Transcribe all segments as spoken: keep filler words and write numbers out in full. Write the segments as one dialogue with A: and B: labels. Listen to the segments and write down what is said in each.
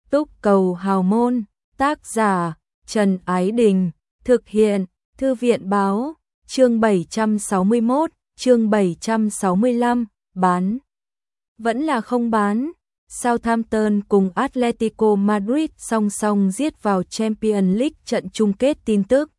A: Túc cầu hào môn, tác giả Trần Ái Đình, thực hiện Thư viện Báo, chương bảy trăm sáu mươi mốt, chương bảy trăm sáu mươi lăm, bán. Vẫn là không bán. Southampton cùng Atletico Madrid song song giết vào Champions League trận chung kết tin tức.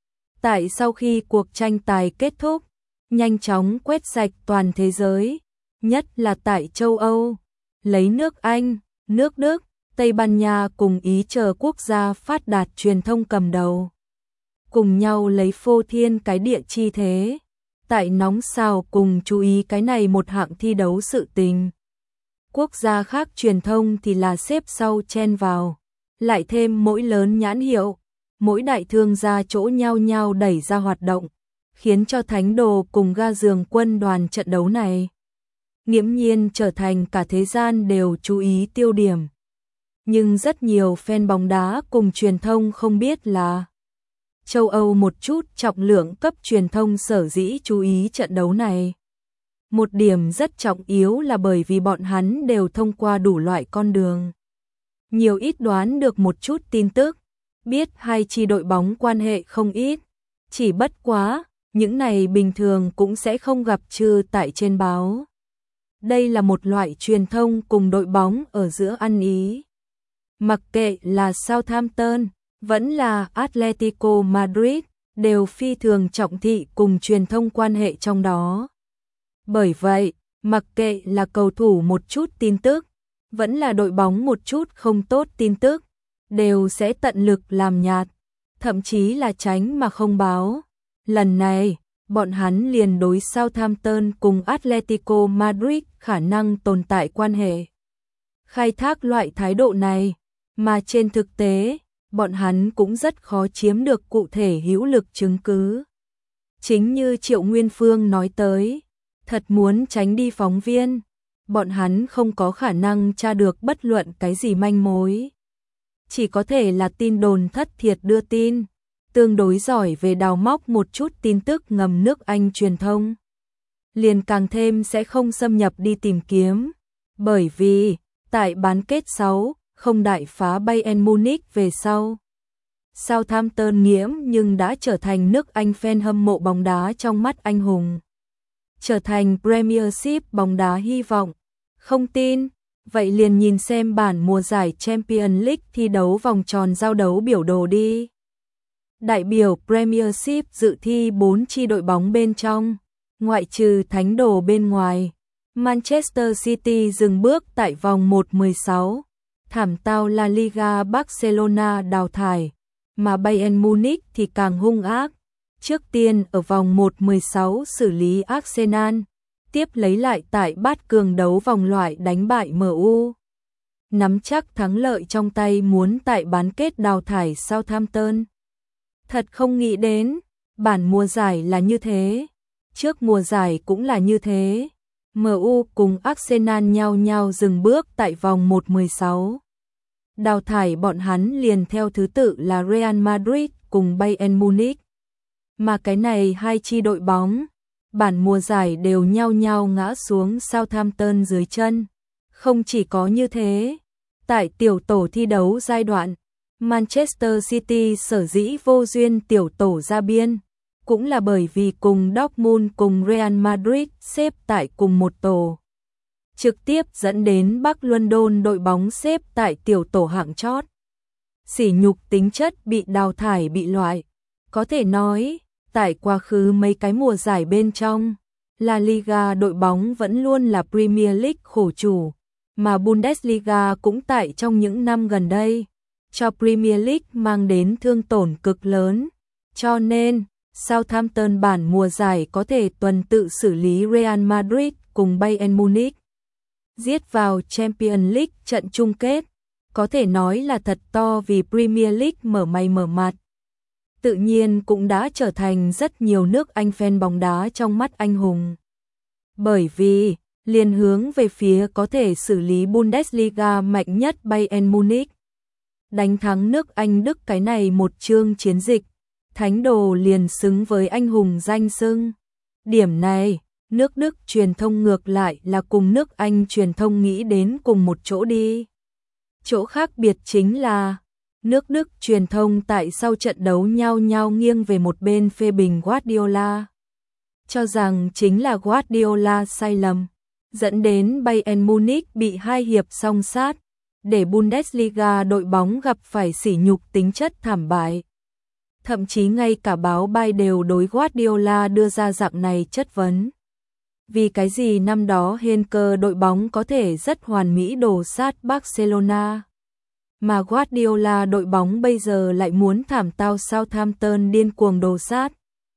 A: Tại sau khi cuộc tranh tài kết thúc, nhanh chóng quét sạch toàn thế giới, nhất là tại châu Âu, lấy nước Anh, nước Đức, Tây Ban Nha cùng Ý chờ quốc gia phát đạt truyền thông cầm đầu. Cùng nhau lấy phô thiên cái địa chi thế, tại nóng sao cùng chú ý cái này một hạng thi đấu sự tình. Quốc gia khác truyền thông thì là xếp sau chen vào, lại thêm mỗi lớn nhãn hiệu, mỗi đại thương gia chỗ nhau nhau đẩy ra hoạt động, khiến cho Thánh Đồ cùng ga giường quân đoàn trận đấu này nghiễm nhiên trở thành cả thế gian đều chú ý tiêu điểm. Nhưng rất nhiều fan bóng đá cùng truyền thông không biết là châu Âu một chút trọng lượng cấp truyền thông sở dĩ chú ý trận đấu này. Một điểm rất trọng yếu là bởi vì bọn hắn đều thông qua đủ loại con đường. Nhiều ít đoán được một chút tin tức, biết hai chi đội bóng quan hệ không ít. Chỉ bất quá, những này bình thường cũng sẽ không gặp trừ tại trên báo. Đây là một loại truyền thông cùng đội bóng ở giữa ăn ý. Mặc kệ là Southampton, vẫn là Atletico Madrid, đều phi thường trọng thị cùng truyền thông quan hệ trong đó. Bởi vậy, mặc kệ là cầu thủ một chút tin tức, vẫn là đội bóng một chút không tốt tin tức, đều sẽ tận lực làm nhạt, thậm chí là tránh mà không báo. Lần này, bọn hắn liền đối Southampton cùng Atletico Madrid khả năng tồn tại quan hệ khai thác loại thái độ này, mà trên thực tế, bọn hắn cũng rất khó chiếm được cụ thể hữu lực chứng cứ. Chính như Triệu Nguyên Phương nói tới, thật muốn tránh đi phóng viên, bọn hắn không có khả năng tra được bất luận cái gì manh mối. Chỉ có thể là tin đồn thất thiệt đưa tin, tương đối giỏi về đào móc một chút tin tức ngầm nước Anh truyền thông. Liền càng thêm sẽ không xâm nhập đi tìm kiếm, bởi vì, tại bán kết sáu, không đại phá Bayern Munich về sau. Southampton nghiễm nhưng đã trở thành nước Anh fan hâm mộ bóng đá trong mắt anh hùng. Trở thành Premiership bóng đá hy vọng. Không tin? Vậy liền nhìn xem bản mùa giải Champions League thi đấu vòng tròn giao đấu biểu đồ đi. Đại biểu Premiership dự thi bốn chi đội bóng bên trong, ngoại trừ Thánh Đồ bên ngoài. Manchester City dừng bước tại vòng một mười sáu, thảm tao La Liga Barcelona đào thải, mà Bayern Munich thì càng hung ác. Trước tiên ở vòng một mười sáu xử lý Arsenal, tiếp lấy lại tại bát cường đấu vòng loại đánh bại em u. Nắm chắc thắng lợi trong tay muốn tại bán kết đào thải Southampton. Thật không nghĩ đến, bản mùa giải là như thế, trước mùa giải cũng là như thế. em u cùng Arsenal nhau nhau dừng bước tại vòng một mười sáu. Đào thải bọn hắn liền theo thứ tự là Real Madrid cùng Bayern Munich. Mà cái này hai chi đội bóng, bản mùa giải đều nhau nhau ngã xuống Southampton dưới chân. Không chỉ có như thế, tại tiểu tổ thi đấu giai đoạn, Manchester City sở dĩ vô duyên tiểu tổ ra biên, cũng là bởi vì cùng Dortmund cùng Real Madrid xếp tại cùng một tổ. Trực tiếp dẫn đến Bắc London đội bóng xếp tại tiểu tổ hạng chót. Sỉ nhục tính chất bị đào thải bị loại. Có thể nói, tại quá khứ mấy cái mùa giải bên trong, La Liga đội bóng vẫn luôn là Premier League khổ chủ, mà Bundesliga cũng tại trong những năm gần đây, cho Premier League mang đến thương tổn cực lớn. Cho nên, Southampton bản mùa giải có thể tuần tự xử lý Real Madrid cùng Bayern Munich. Giết vào Champions League trận chung kết, có thể nói là thật to vì Premier League mở mày mở mặt. Tự nhiên cũng đã trở thành rất nhiều nước Anh fan bóng đá trong mắt anh hùng. Bởi vì, liền hướng về phía có thể xử lý Bundesliga mạnh nhất Bayern Munich. Đánh thắng nước Anh Đức cái này một chương chiến dịch, Thánh Đồ liền xứng với anh hùng danh xưng. Điểm này, nước Đức truyền thông ngược lại là cùng nước Anh truyền thông nghĩ đến cùng một chỗ đi. Chỗ khác biệt chính là nước Đức truyền thông tại sau trận đấu nhao nhao nghiêng về một bên phê bình Guardiola, cho rằng chính là Guardiola sai lầm, dẫn đến Bayern Munich bị hai hiệp song sát, để Bundesliga đội bóng gặp phải sỉ nhục tính chất thảm bại. Thậm chí ngay cả báo Bild đều đối Guardiola đưa ra dạng này chất vấn. Vì cái gì năm đó Henker đội bóng có thể rất hoàn mỹ đổ sát Barcelona, mà Guardiola đội bóng bây giờ lại muốn thảm tao Southampton điên cuồng đổ sát.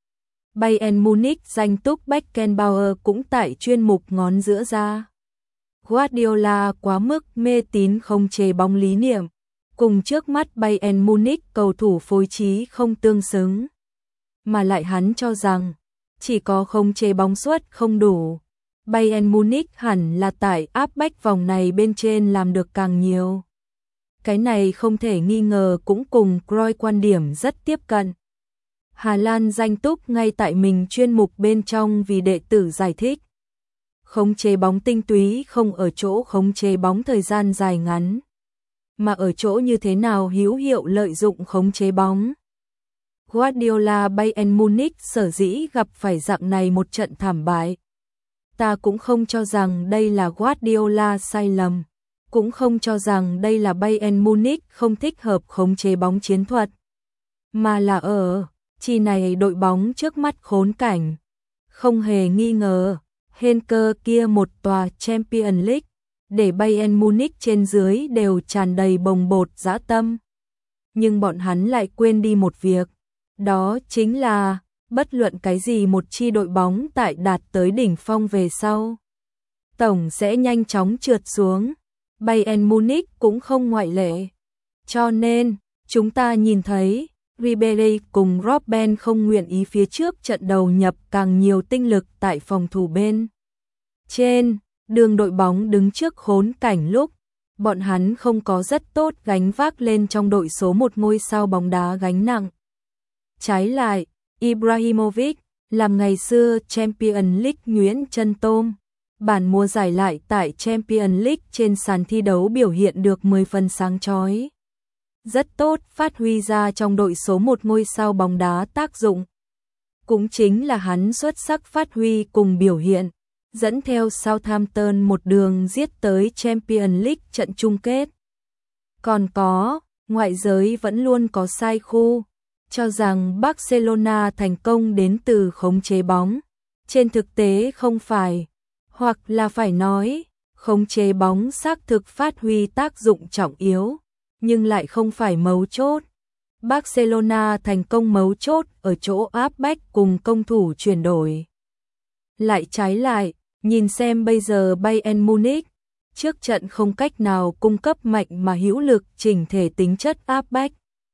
A: Bayern Munich danh túc Beckenbauer cũng tại chuyên mục ngón giữa ra. Guardiola quá mức mê tín không chế bóng lý niệm, cùng trước mắt Bayern Munich cầu thủ phối trí không tương xứng. Mà lại hắn cho rằng, chỉ có không chế bóng suất không đủ. Bayern Munich hẳn là tại áp bách vòng này bên trên làm được càng nhiều. Cái này không thể nghi ngờ cũng cùng Cruyff quan điểm rất tiếp cận. Hà Lan danh túc ngay tại mình chuyên mục bên trong vì đệ tử giải thích. Khống chế bóng tinh túy không ở chỗ khống chế bóng thời gian dài ngắn, mà ở chỗ như thế nào hữu hiệu lợi dụng khống chế bóng. Guardiola Bayern Munich sở dĩ gặp phải dạng này một trận thảm bại. Ta cũng không cho rằng đây là Guardiola sai lầm, cũng không cho rằng đây là Bayern Munich không thích hợp khống chế bóng chiến thuật, mà là ở chi này đội bóng trước mắt khốn cảnh. Không hề nghi ngờ, Henker kia một tòa Champions League, để Bayern Munich trên dưới đều tràn đầy bồng bột dã tâm. Nhưng bọn hắn lại quên đi một việc, đó chính là, bất luận cái gì một chi đội bóng tại đạt tới đỉnh phong về sau, tổng sẽ nhanh chóng trượt xuống. Bayern Munich cũng không ngoại lệ. Cho nên, chúng ta nhìn thấy, Ribery cùng Robben không nguyện ý phía trước trận đầu nhập càng nhiều tinh lực tại phòng thủ bên trên, đường đội bóng đứng trước khốn cảnh lúc, bọn hắn không có rất tốt gánh vác lên trong đội số một ngôi sao bóng đá gánh nặng. Trái lại, Ibrahimovic, làm ngày xưa Champions League nhuyễn chân tôm, bản mùa giải lại tại Champions League trên sàn thi đấu biểu hiện được mười phần sáng chói. Rất tốt phát huy ra trong đội số một ngôi sao bóng đá tác dụng. Cũng chính là hắn xuất sắc phát huy cùng biểu hiện, dẫn theo Southampton một đường giết tới Champions League trận chung kết. Còn có, ngoại giới vẫn luôn có sai khu, cho rằng Barcelona thành công đến từ khống chế bóng. Trên thực tế không phải, hoặc là phải nói, khống chế bóng xác thực phát huy tác dụng trọng yếu, nhưng lại không phải mấu chốt. Barcelona thành công mấu chốt ở chỗ áp bách cùng công thủ chuyển đổi. Lại trái lại, nhìn xem bây giờ Bayern Munich, trước trận không cách nào cung cấp mạnh mà hữu lực chỉnh thể tính chất áp bách,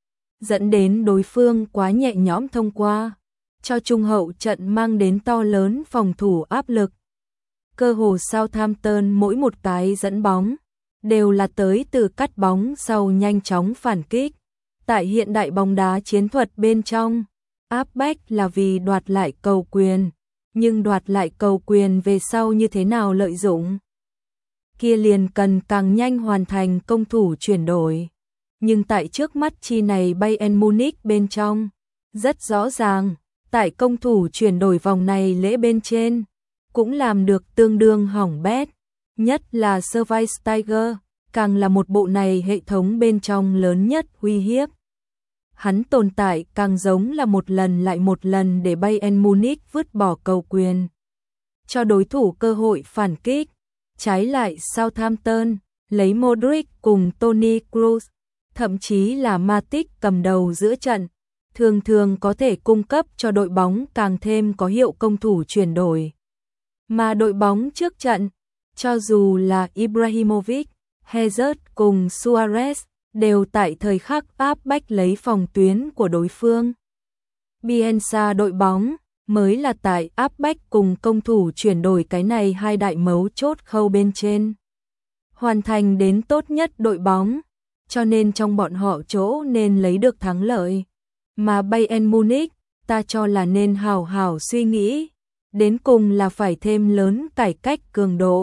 A: dẫn đến đối phương quá nhẹ nhõm thông qua, cho trung hậu trận mang đến to lớn phòng thủ áp lực. Cơ hồ Southampton mỗi một cái dẫn bóng, đều là tới từ cắt bóng sau nhanh chóng phản kích. Tại hiện đại bóng đá chiến thuật bên trong, áp bách là vì đoạt lại cầu quyền, nhưng đoạt lại cầu quyền về sau như thế nào lợi dụng, kia liền cần càng nhanh hoàn thành công thủ chuyển đổi. Nhưng tại trước mắt chi này Bayern Munich bên trong, rất rõ ràng, tại công thủ chuyển đổi vòng này lễ bên trên, cũng làm được tương đương hỏng bét, nhất là Schweinsteiger, càng là một bộ này hệ thống bên trong lớn nhất uy hiếp. Hắn tồn tại càng giống là một lần lại một lần để Bayern Munich vứt bỏ cầu quyền, cho đối thủ cơ hội phản kích. Trái lại Southampton, lấy Modric cùng Toni Kroos, thậm chí là Matic cầm đầu giữa trận, thường thường có thể cung cấp cho đội bóng càng thêm có hiệu công thủ chuyển đổi. Mà đội bóng trước trận, cho dù là Ibrahimovic, Hazard cùng Suarez, đều tại thời khắc áp bách lấy phòng tuyến của đối phương. Bielsa đội bóng mới là tại áp bách cùng công thủ chuyển đổi cái này hai đại mấu chốt khâu bên trên, hoàn thành đến tốt nhất đội bóng, cho nên trong bọn họ chỗ nên lấy được thắng lợi. Mà Bayern Munich, ta cho là nên hào hào suy nghĩ, đến cùng là phải thêm lớn cải cách cường độ,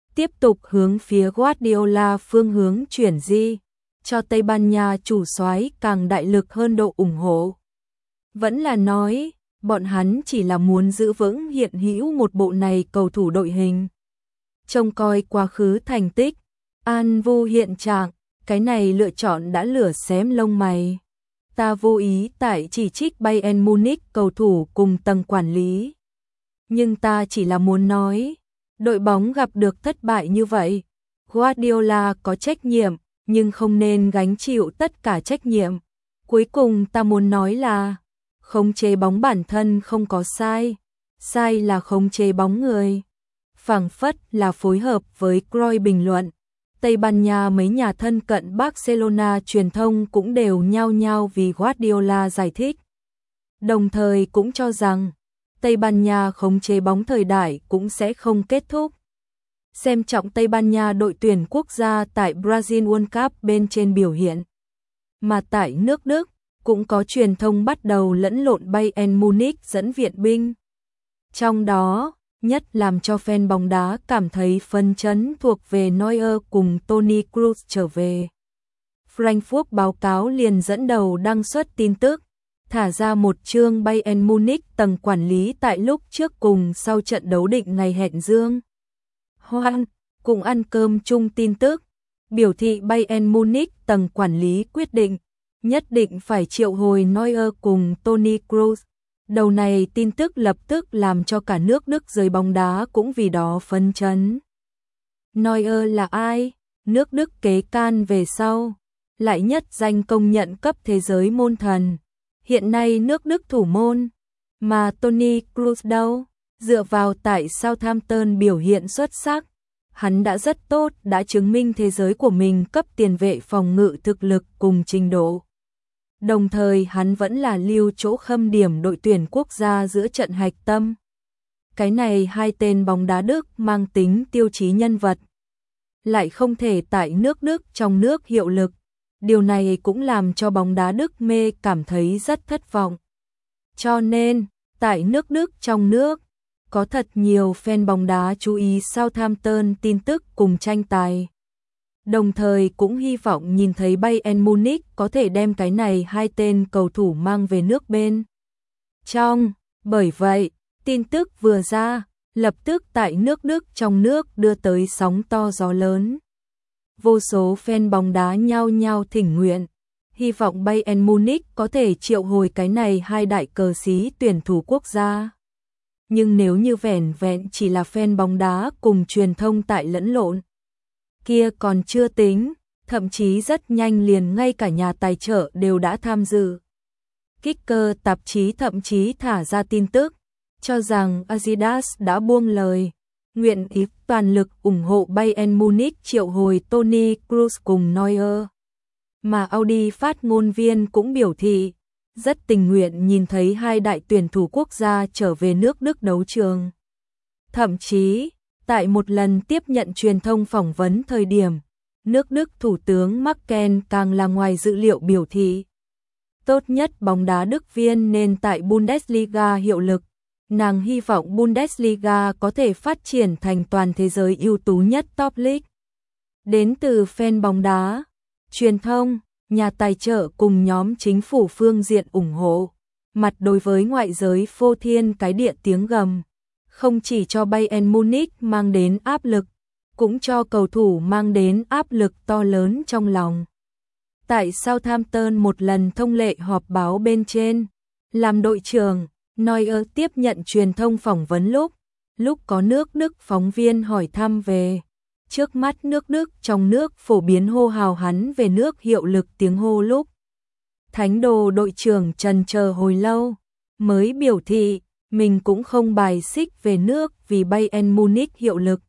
A: tiếp tục hướng phía Guardiola phương hướng chuyển di, cho Tây Ban Nha chủ soái càng đại lực hơn độ ủng hộ. Vẫn là nói, bọn hắn chỉ là muốn giữ vững hiện hữu một bộ này cầu thủ đội hình. Trông coi quá khứ thành tích, an vu hiện trạng, cái này lựa chọn đã lửa xém lông mày. Ta vô ý tại chỉ trích Bayern Munich cầu thủ cùng tầng quản lý. Nhưng ta chỉ là muốn nói, đội bóng gặp được thất bại như vậy, Guardiola có trách nhiệm, nhưng không nên gánh chịu tất cả trách nhiệm. Cuối cùng ta muốn nói là, khống chế bóng bản thân không có sai, sai là khống chế bóng người. Phảng phất là phối hợp với Cruyff bình luận. Tây Ban Nha mấy nhà thân cận Barcelona truyền thông cũng đều nhao nhao vì Guardiola giải thích. Đồng thời cũng cho rằng, Tây Ban Nha khống chế bóng thời đại cũng sẽ không kết thúc. Xem trọng Tây Ban Nha đội tuyển quốc gia tại Brazil World Cup bên trên biểu hiện. Mà tại nước Đức, cũng có truyền thông bắt đầu lẫn lộn Bayern Munich dẫn viện binh. Trong đó, nhất làm cho fan bóng đá cảm thấy phấn chấn thuộc về Neuer cùng Toni Kroos trở về. Frankfurt báo cáo liền dẫn đầu đăng xuất tin tức, thả ra một chương Bayern Munich tầng quản lý tại lúc trước cùng sau trận đấu định ngày hẹn dương. Hoan, cùng ăn cơm chung tin tức, biểu thị Bayern Munich tầng quản lý quyết định, nhất định phải triệu hồi Neuer cùng Toni Kroos. Đầu này tin tức lập tức làm cho cả nước Đức giới bóng đá cũng vì đó phấn chấn. Neuer là ai? Nước Đức kế can về sau, lại nhất danh công nhận cấp thế giới môn thần. Hiện nay nước Đức thủ môn, mà Toni Kroos đâu? Dựa vào tại Southampton biểu hiện xuất sắc, hắn đã rất tốt, đã chứng minh thế giới của mình cấp tiền vệ phòng ngự thực lực cùng trình độ. Đồng thời hắn vẫn là lưu chỗ khâm điểm đội tuyển quốc gia giữa trận hạch tâm. Cái này hai tên bóng đá Đức mang tính tiêu chí nhân vật, lại không thể tại nước Đức trong nước hiệu lực. Điều này cũng làm cho bóng đá Đức mê cảm thấy rất thất vọng. Cho nên, tại nước Đức trong nước, có thật nhiều fan bóng đá chú ý Southampton tin tức cùng tranh tài. Đồng thời cũng hy vọng nhìn thấy Bayern Munich có thể đem cái này hai tên cầu thủ mang về nước bên trong. Bởi vậy, tin tức vừa ra, lập tức tại nước Đức trong nước đưa tới sóng to gió lớn. Vô số fan bóng đá nhao nhao thỉnh nguyện, hy vọng Bayern Munich có thể triệu hồi cái này hai đại cờ sĩ tuyển thủ quốc gia. Nhưng nếu như vẻn vẹn chỉ là fan bóng đá cùng truyền thông tại lẫn lộn, kia còn chưa tính, thậm chí rất nhanh liền ngay cả nhà tài trợ đều đã tham dự. Kicker tạp chí thậm chí thả ra tin tức, cho rằng Adidas đã buông lời, nguyện ý toàn lực ủng hộ Bayern Munich triệu hồi Toni Kroos cùng Neuer. Mà Audi phát ngôn viên cũng biểu thị, rất tình nguyện nhìn thấy hai đại tuyển thủ quốc gia trở về nước Đức đấu trường. Thậm chí, tại một lần tiếp nhận truyền thông phỏng vấn thời điểm, nước Đức Thủ tướng Merkel càng là ngoài dự liệu biểu thị. Tốt nhất bóng đá Đức viên nên tại Bundesliga hiệu lực, nàng hy vọng Bundesliga có thể phát triển thành toàn thế giới ưu tú nhất top league. Đến từ fan bóng đá, truyền thông, nhà tài trợ cùng nhóm chính phủ phương diện ủng hộ, mặt đối với ngoại giới phô thiên cái địa tiếng gầm. Không chỉ cho Bayern Munich mang đến áp lực, cũng cho cầu thủ mang đến áp lực to lớn trong lòng. Tại Southampton một lần thông lệ họp báo bên trên, làm đội trưởng, Neuer tiếp nhận truyền thông phỏng vấn lúc, lúc có nước Đức phóng viên hỏi thăm về. Trước mắt nước Đức trong nước phổ biến hô hào hắn về nước hiệu lực tiếng hô lúc. Thánh đồ đội trưởng trần chờ hồi lâu, mới biểu thị, mình cũng không bài xích về nước vì Bayern Munich hiệu lực.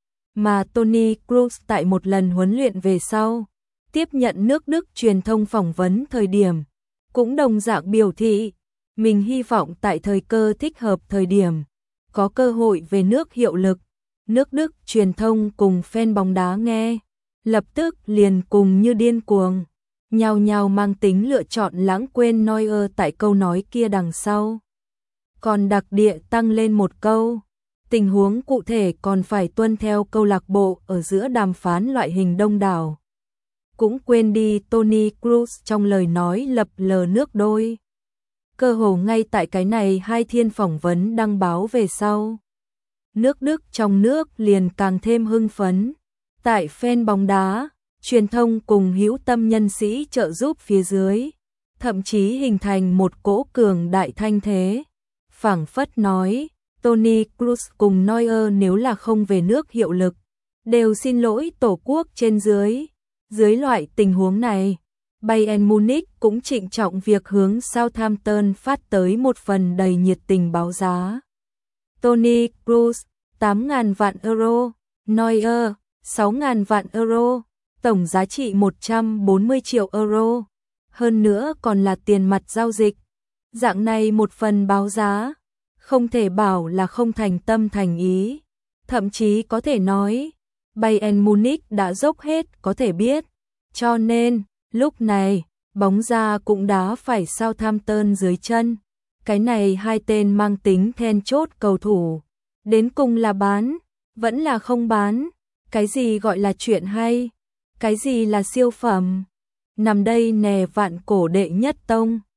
A: Mà Toni Kroos tại một lần huấn luyện về sau, tiếp nhận nước Đức truyền thông phỏng vấn thời điểm, cũng đồng dạng biểu thị, mình hy vọng tại thời cơ thích hợp thời điểm, có cơ hội về nước hiệu lực. Nước Đức truyền thông cùng fan bóng đá nghe, lập tức liền cùng như điên cuồng, nhao nhao mang tính lựa chọn lãng quên Neuer tại câu nói kia đằng sau. Còn đặc địa tăng lên một câu, Tình huống cụ thể còn phải tuân theo câu lạc bộ ở giữa đàm phán loại hình đông đảo. Cũng quên đi Toni Kroos trong lời nói lập lờ nước đôi. Cơ hồ ngay tại cái này hai thiên phỏng vấn đăng báo về sau. Nước Đức trong nước liền càng thêm hưng phấn. Tại fan bóng đá, truyền thông cùng hữu tâm nhân sĩ trợ giúp phía dưới, thậm chí hình thành một cỗ cường đại thanh thế. Phảng phất nói, Toni Kroos cùng Neuer nếu là không về nước hiệu lực, đều xin lỗi tổ quốc trên dưới. Dưới loại tình huống này, Bayern Munich cũng trịnh trọng việc hướng Southampton phát tới một phần đầy nhiệt tình báo giá. Toni Kroos, tám nghìn vạn euro, Neuer, sáu nghìn vạn euro, tổng giá trị một trăm bốn mươi triệu euro. Hơn nữa còn là tiền mặt giao dịch. Dạng này một phần báo giá, không thể bảo là không thành tâm thành ý. Thậm chí có thể nói, Bayern Munich đã dốc hết có thể biết. Cho nên, lúc này, bóng ra cũng đá phải Southampton dưới chân. Cái này hai tên mang tính then chốt cầu thủ. Đến cùng là bán, vẫn là không bán. Cái gì gọi là chuyện hay? Cái gì là siêu phẩm? Nằm đây nè vạn cổ đệ nhất tông.